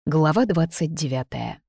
Глава 29.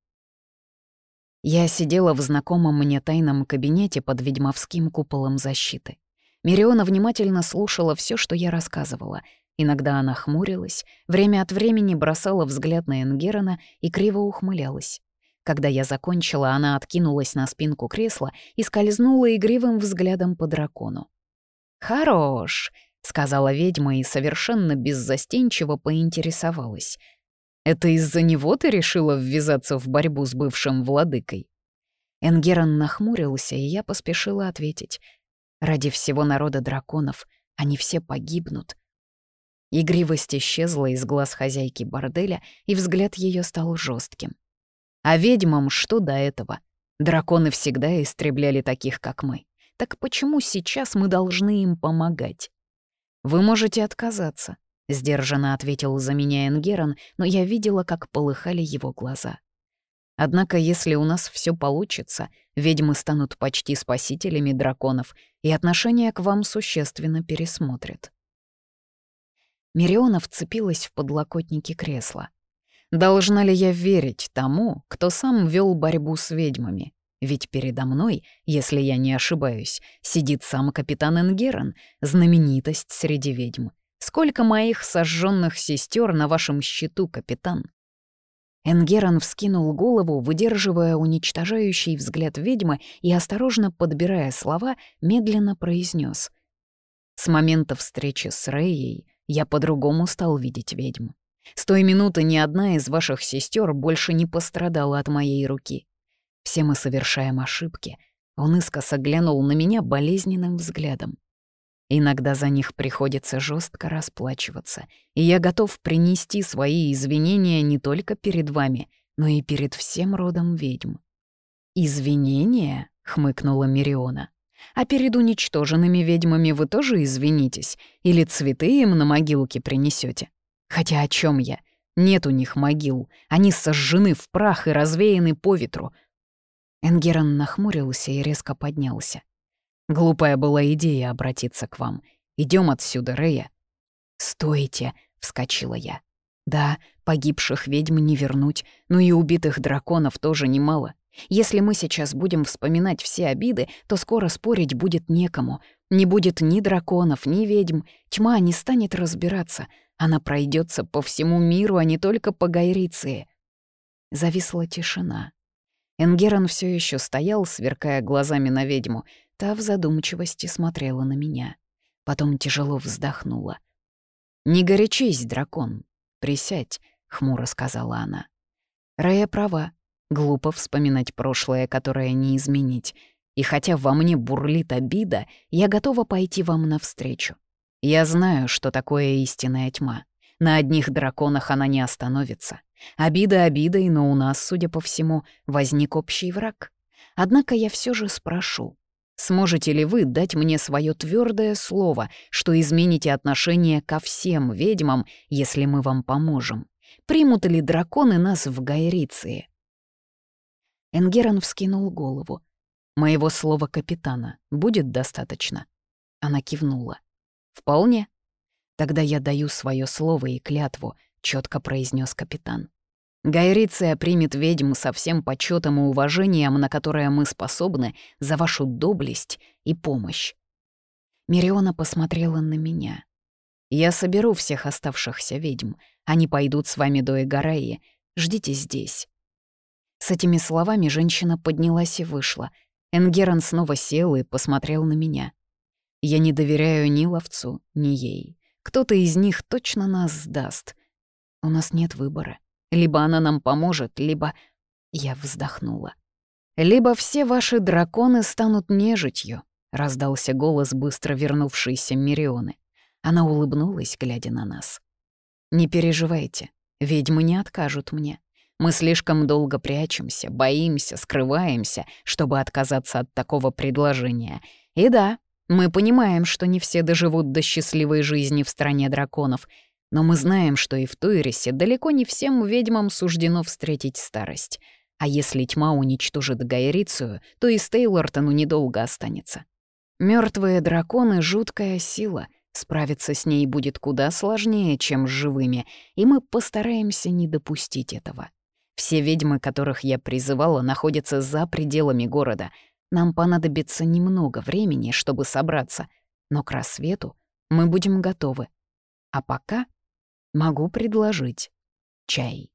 Я сидела в знакомом мне тайном кабинете под ведьмовским куполом защиты. Мириона внимательно слушала все, что я рассказывала. Иногда она хмурилась, время от времени бросала взгляд на Энгерона и криво ухмылялась. Когда я закончила, она откинулась на спинку кресла и скользнула игривым взглядом по дракону. «Хорош», — сказала ведьма и совершенно беззастенчиво поинтересовалась. «Это из-за него ты решила ввязаться в борьбу с бывшим владыкой?» Энгерон нахмурился, и я поспешила ответить. «Ради всего народа драконов они все погибнут». Игривость исчезла из глаз хозяйки борделя, и взгляд ее стал жестким. А ведьмам что до этого? Драконы всегда истребляли таких, как мы. Так почему сейчас мы должны им помогать? Вы можете отказаться, — сдержанно ответил за меня Энгерон, но я видела, как полыхали его глаза. Однако, если у нас все получится, ведьмы станут почти спасителями драконов, и отношение к вам существенно пересмотрят. Мириона вцепилась в подлокотники кресла. Должна ли я верить тому, кто сам вел борьбу с ведьмами? Ведь передо мной, если я не ошибаюсь, сидит сам капитан Энгерон, знаменитость среди ведьм. Сколько моих сожженных сестер на вашем счету, капитан?» Энгерон вскинул голову, выдерживая уничтожающий взгляд ведьмы и, осторожно подбирая слова, медленно произнес: «С момента встречи с Рейей я по-другому стал видеть ведьм. С той минуты ни одна из ваших сестер больше не пострадала от моей руки. Все мы совершаем ошибки». Он искоса глянул на меня болезненным взглядом. «Иногда за них приходится жестко расплачиваться, и я готов принести свои извинения не только перед вами, но и перед всем родом ведьм». «Извинения?» — хмыкнула Мириона. «А перед уничтоженными ведьмами вы тоже извинитесь? Или цветы им на могилке принесете? Хотя о чем я? Нет у них могил, они сожжены в прах и развеяны по ветру». Энгерон нахмурился и резко поднялся. «Глупая была идея обратиться к вам. Идем отсюда, Рея». «Стойте!» — вскочила я. «Да, погибших ведьм не вернуть, но и убитых драконов тоже немало. Если мы сейчас будем вспоминать все обиды, то скоро спорить будет некому. Не будет ни драконов, ни ведьм. Тьма не станет разбираться. Она пройдется по всему миру, а не только по Гайриции». Зависла тишина. Энгерон все еще стоял, сверкая глазами на ведьму. Та в задумчивости смотрела на меня. Потом тяжело вздохнула. «Не горячись, дракон. Присядь», — хмуро сказала она. Рея права. Глупо вспоминать прошлое, которое не изменить. И хотя во мне бурлит обида, я готова пойти вам навстречу. Я знаю, что такое истинная тьма. На одних драконах она не остановится. Обида обидой, но у нас, судя по всему, возник общий враг. Однако я все же спрошу. Сможете ли вы дать мне свое твердое слово, что измените отношение ко всем ведьмам, если мы вам поможем? Примут ли драконы нас в Гайриции?» Энгерон вскинул голову. «Моего слова капитана будет достаточно?» Она кивнула. «Вполне. Тогда я даю свое слово и клятву», — четко произнес капитан. «Гайриция примет ведьм со всем почетом и уважением, на которое мы способны, за вашу доблесть и помощь». Мириона посмотрела на меня. «Я соберу всех оставшихся ведьм. Они пойдут с вами до Эгораи. Ждите здесь». С этими словами женщина поднялась и вышла. Энгерон снова сел и посмотрел на меня. «Я не доверяю ни ловцу, ни ей. Кто-то из них точно нас сдаст. У нас нет выбора. Либо она нам поможет, либо...» Я вздохнула. «Либо все ваши драконы станут нежитью», — раздался голос быстро вернувшейся Мирионы. Она улыбнулась, глядя на нас. «Не переживайте, ведьмы не откажут мне. Мы слишком долго прячемся, боимся, скрываемся, чтобы отказаться от такого предложения. И да, мы понимаем, что не все доживут до счастливой жизни в стране драконов, но мы знаем, что и в Туирисе далеко не всем ведьмам суждено встретить старость. А если тьма уничтожит Гайрицию, то и Стейлортону недолго останется. Мертвые драконы — жуткая сила, Справиться с ней будет куда сложнее, чем с живыми, и мы постараемся не допустить этого. Все ведьмы, которых я призывала, находятся за пределами города. Нам понадобится немного времени, чтобы собраться, но к рассвету мы будем готовы. А пока могу предложить чай.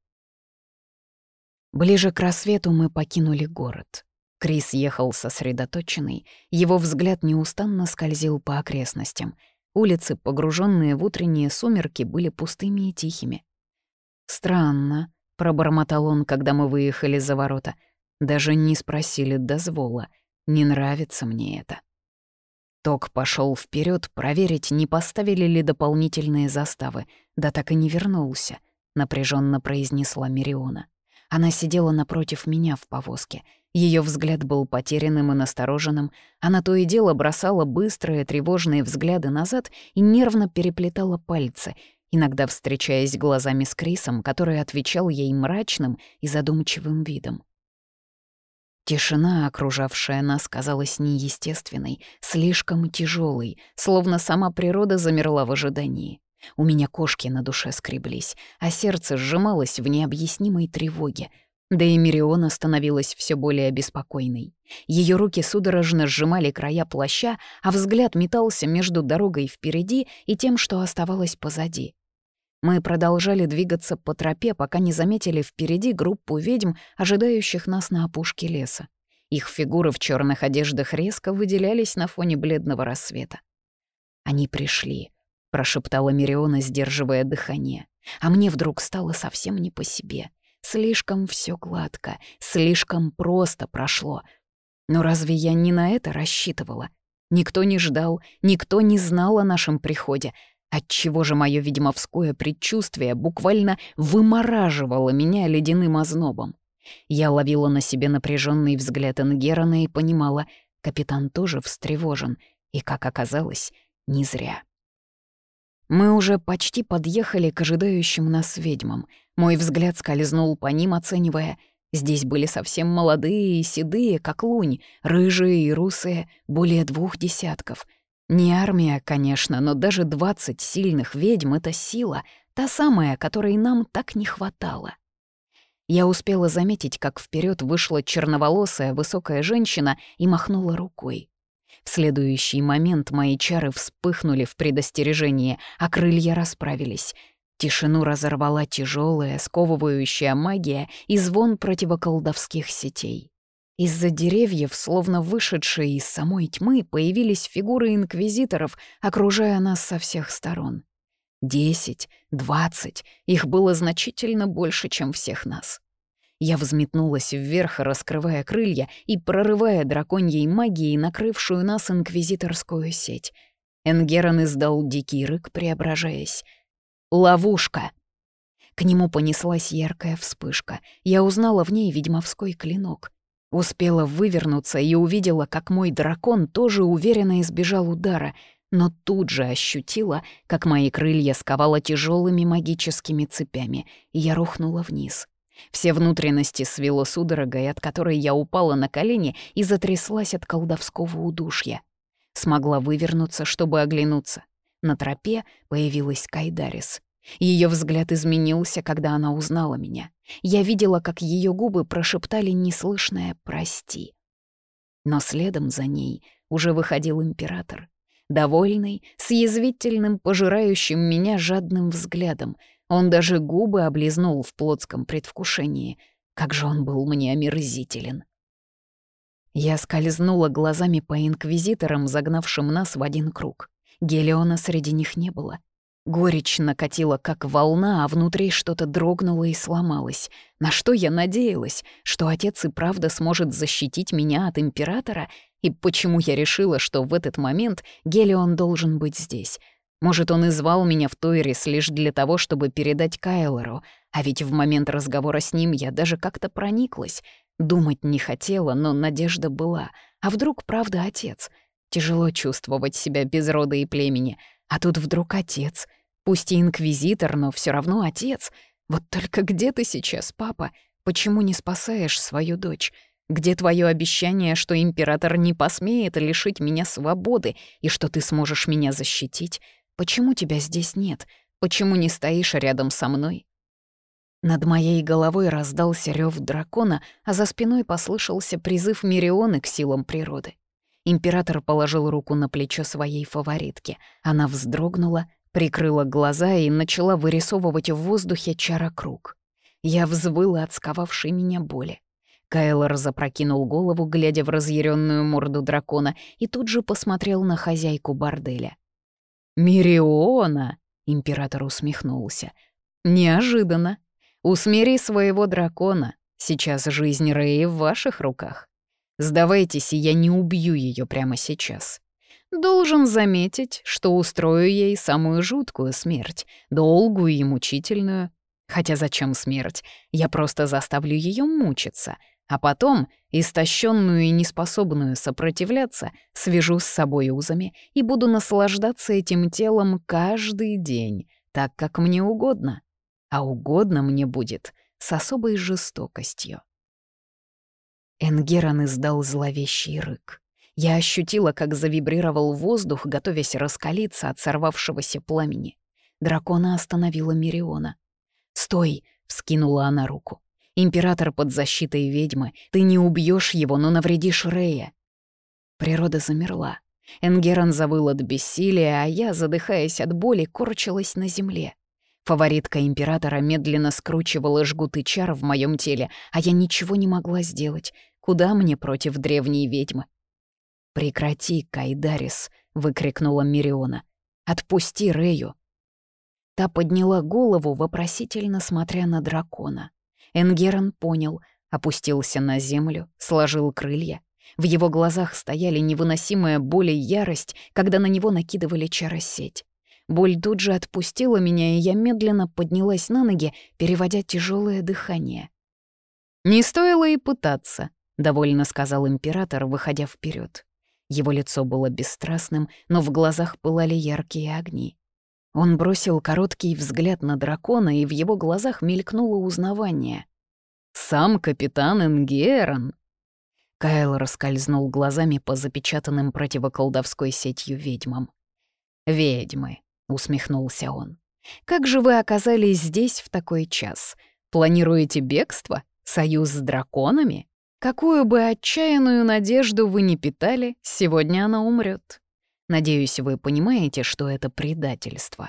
Ближе к рассвету мы покинули город. Крис ехал сосредоточенный, его взгляд неустанно скользил по окрестностям. Улицы, погруженные в утренние сумерки, были пустыми и тихими. «Странно», — пробормотал он, когда мы выехали за ворота. «Даже не спросили дозвола. Не нравится мне это». Ток пошел вперед проверить, не поставили ли дополнительные заставы. Да так и не вернулся, напряженно произнесла Мириона. Она сидела напротив меня в повозке. Ее взгляд был потерянным и настороженным. Она то и дело бросала быстрые тревожные взгляды назад и нервно переплетала пальцы, иногда встречаясь глазами с Крисом, который отвечал ей мрачным и задумчивым видом. Тишина, окружавшая нас, казалась неестественной, слишком тяжелой, словно сама природа замерла в ожидании. У меня кошки на душе скреблись, а сердце сжималось в необъяснимой тревоге. Да и Мириона становилась все более беспокойной. Ее руки судорожно сжимали края плаща, а взгляд метался между дорогой впереди и тем, что оставалось позади. Мы продолжали двигаться по тропе, пока не заметили впереди группу ведьм, ожидающих нас на опушке леса. Их фигуры в черных одеждах резко выделялись на фоне бледного рассвета. «Они пришли», — прошептала Мириона, сдерживая дыхание. А мне вдруг стало совсем не по себе. Слишком все гладко, слишком просто прошло. Но разве я не на это рассчитывала? Никто не ждал, никто не знал о нашем приходе. Отчего же мое ведьмовское предчувствие буквально вымораживало меня ледяным ознобом? Я ловила на себе напряженный взгляд Энгерона и понимала, капитан тоже встревожен, и, как оказалось, не зря. Мы уже почти подъехали к ожидающим нас ведьмам. Мой взгляд скользнул по ним, оценивая. Здесь были совсем молодые и седые, как лунь, рыжие и русые, более 2 десятков. Не армия, конечно, но даже 20 сильных ведьм — это сила, та самая, которой нам так не хватало. Я успела заметить, как вперед вышла черноволосая высокая женщина и махнула рукой. В следующий момент мои чары вспыхнули в предостережении, а крылья расправились. Тишину разорвала тяжелая, сковывающая магия и звон противоколдовских сетей. Из-за деревьев, словно вышедшие из самой тьмы, появились фигуры инквизиторов, окружая нас со всех сторон. 10, 20, их было значительно больше, чем всех нас. Я взметнулась вверх, раскрывая крылья и прорывая драконьей магией накрывшую нас инквизиторскую сеть. Энгерон издал дикий рык, преображаясь. «Ловушка!» К нему понеслась яркая вспышка. Я узнала в ней ведьмовской клинок. Успела вывернуться и увидела, как мой дракон тоже уверенно избежал удара, но тут же ощутила, как мои крылья сковало тяжелыми магическими цепями, и я рухнула вниз. Все внутренности свело судорогой, от которой я упала на колени и затряслась от колдовского удушья. Смогла вывернуться, чтобы оглянуться. На тропе появилась Кайдарис. Ее взгляд изменился, когда она узнала меня. Я видела, как ее губы прошептали неслышное «прости». Но следом за ней уже выходил император. Довольный, с язвительным, пожирающим меня жадным взглядом. Он даже губы облизнул в плотском предвкушении. Как же он был мне омерзителен. Я скользнула глазами по инквизиторам, загнавшим нас в один круг. Гелиона среди них не было. Горечь накатила, как волна, а внутри что-то дрогнуло и сломалось. На что я надеялась? Что отец и правда сможет защитить меня от императора? И почему я решила, что в этот момент Гелион должен быть здесь? Может, он и звал меня в Тойрис лишь для того, чтобы передать Кайлору, а ведь в момент разговора с ним я даже как-то прониклась. Думать не хотела, но надежда была. А вдруг правда отец? Тяжело чувствовать себя без рода и племени. А тут вдруг отец. Пусть и инквизитор, но все равно отец. Вот только где ты сейчас, папа? Почему не спасаешь свою дочь? Где твое обещание, что император не посмеет лишить меня свободы и что ты сможешь меня защитить? Почему тебя здесь нет? Почему не стоишь рядом со мной?» Над моей головой раздался рев дракона, а за спиной послышался призыв Мирионы к силам природы. Император положил руку на плечо своей фаворитки. Она вздрогнула, прикрыла глаза и начала вырисовывать в воздухе чарокруг. Я взвыла от сковавшей меня боли. Кайлор запрокинул голову, глядя в разъяренную морду дракона, и тут же посмотрел на хозяйку борделя. «Мириона!» — император усмехнулся. «Неожиданно. Усмири своего дракона. Сейчас жизнь Рэи в ваших руках. Сдавайтесь, и я не убью ее прямо сейчас. Должен заметить, что устрою ей самую жуткую смерть, долгую и мучительную. Хотя зачем смерть? Я просто заставлю ее мучиться, а потом, истощенную и неспособную сопротивляться, свяжу с собой узами и буду наслаждаться этим телом каждый день, так как мне угодно. А угодно мне будет с особой жестокостью». Энгерон издал зловещий рык. Я ощутила, как завибрировал воздух, готовясь раскалиться от сорвавшегося пламени. Дракона остановила Мириона. «Стой!» — вскинула она руку. «Император под защитой ведьмы. Ты не убьешь его, но навредишь Рэя». Природа замерла. Энгерон завыл от бессилия, а я, задыхаясь от боли, корчилась на земле. Фаворитка императора медленно скручивала жгуты чар в моем теле, а я ничего не могла сделать. Куда мне против древней ведьмы? «Прекрати, Кайдарис!» — выкрикнула Мириона. «Отпусти Рэю!» Та подняла голову, вопросительно смотря на дракона. Энгерон понял, опустился на землю, сложил крылья. В его глазах стояли невыносимая боль и ярость, когда на него накидывали чаросеть. Боль тут же отпустила меня, и я медленно поднялась на ноги, переводя тяжелое дыхание. «Не стоило и пытаться», — довольно сказал император, выходя вперед. Его лицо было бесстрастным, но в глазах пылали яркие огни. Он бросил короткий взгляд на дракона, и в его глазах мелькнуло узнавание. «Сам капитан Энгерон!» Кайл раскользнул глазами по запечатанным противоколдовской сетью ведьмам. «Ведьмы», — усмехнулся он. «Как же вы оказались здесь в такой час? Планируете бегство? Союз с драконами? Какую бы отчаянную надежду вы ни питали, сегодня она умрет. Надеюсь, вы понимаете, что это предательство».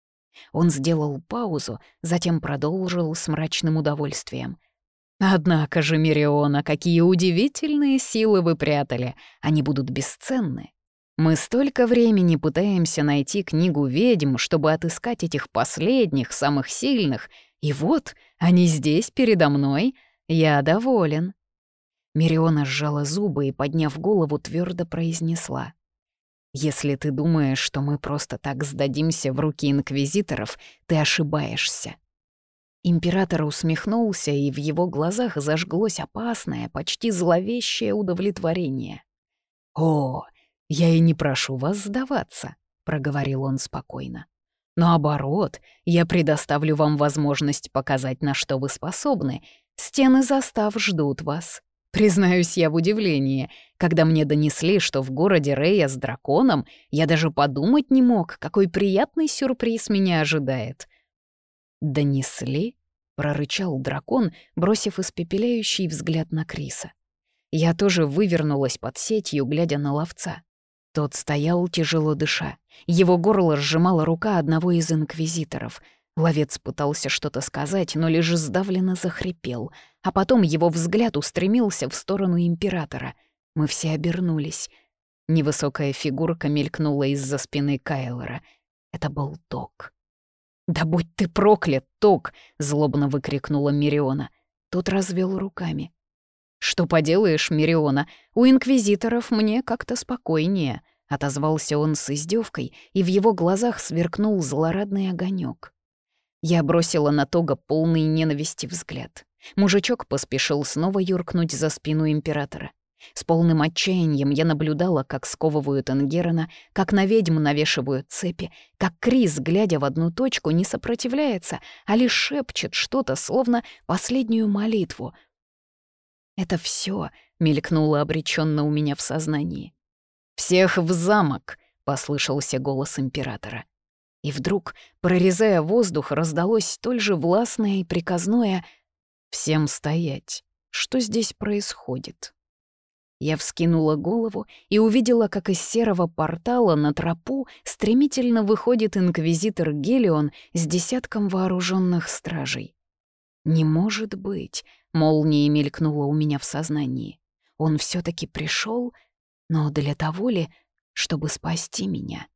Он сделал паузу, затем продолжил с мрачным удовольствием. «Однако же, Мириона, какие удивительные силы вы прятали! Они будут бесценны. Мы столько времени пытаемся найти книгу ведьм, чтобы отыскать этих последних, самых сильных, и вот они здесь передо мной. Я доволен». Мириона сжала зубы и, подняв голову, твердо произнесла: «Если ты думаешь, что мы просто так сдадимся в руки инквизиторов, ты ошибаешься». Император усмехнулся, и в его глазах зажглось опасное, почти зловещее удовлетворение. «О, я и не прошу вас сдаваться», — проговорил он спокойно. «Наоборот, я предоставлю вам возможность показать, на что вы способны. Стены застав ждут вас. Признаюсь, я в удивлении. Когда мне донесли, что в городе Рэя с драконом, я даже подумать не мог, какой приятный сюрприз меня ожидает». «Донесли?» — прорычал дракон, бросив испепеляющий взгляд на Криса. Я тоже вывернулась под сетью, глядя на ловца. Тот стоял, тяжело дыша. Его горло сжимала рука одного из инквизиторов. Ловец пытался что-то сказать, но лишь сдавленно захрипел, а потом его взгляд устремился в сторону императора. Мы все обернулись. Невысокая фигурка мелькнула из-за спины Кайлора. Это был Ток. «Да будь ты проклят, Ток!» — злобно выкрикнула Мириона. Тот развел руками. «Что поделаешь, Мириона, у инквизиторов мне как-то спокойнее», — отозвался он с издевкой, и в его глазах сверкнул злорадный огонек. Я бросила на Тога полный ненависти взгляд. Мужичок поспешил снова юркнуть за спину императора. С полным отчаянием я наблюдала, как сковывают Энгерона, как на ведьм навешивают цепи, как Крис, глядя в одну точку, не сопротивляется, а лишь шепчет что-то, словно последнюю молитву. «Это все мелькнуло обреченно у меня в сознании. «Всех в замок!» — послышался голос императора. И вдруг, прорезая воздух, раздалось столь же властное и приказное «Всем стоять! Что здесь происходит?» Я вскинула голову и увидела, как из серого портала на тропу стремительно выходит инквизитор Гелион с десятком вооруженных стражей. «Не может быть!» — молнией мелькнула у меня в сознании. «Он все таки пришел, но для того ли, чтобы спасти меня?»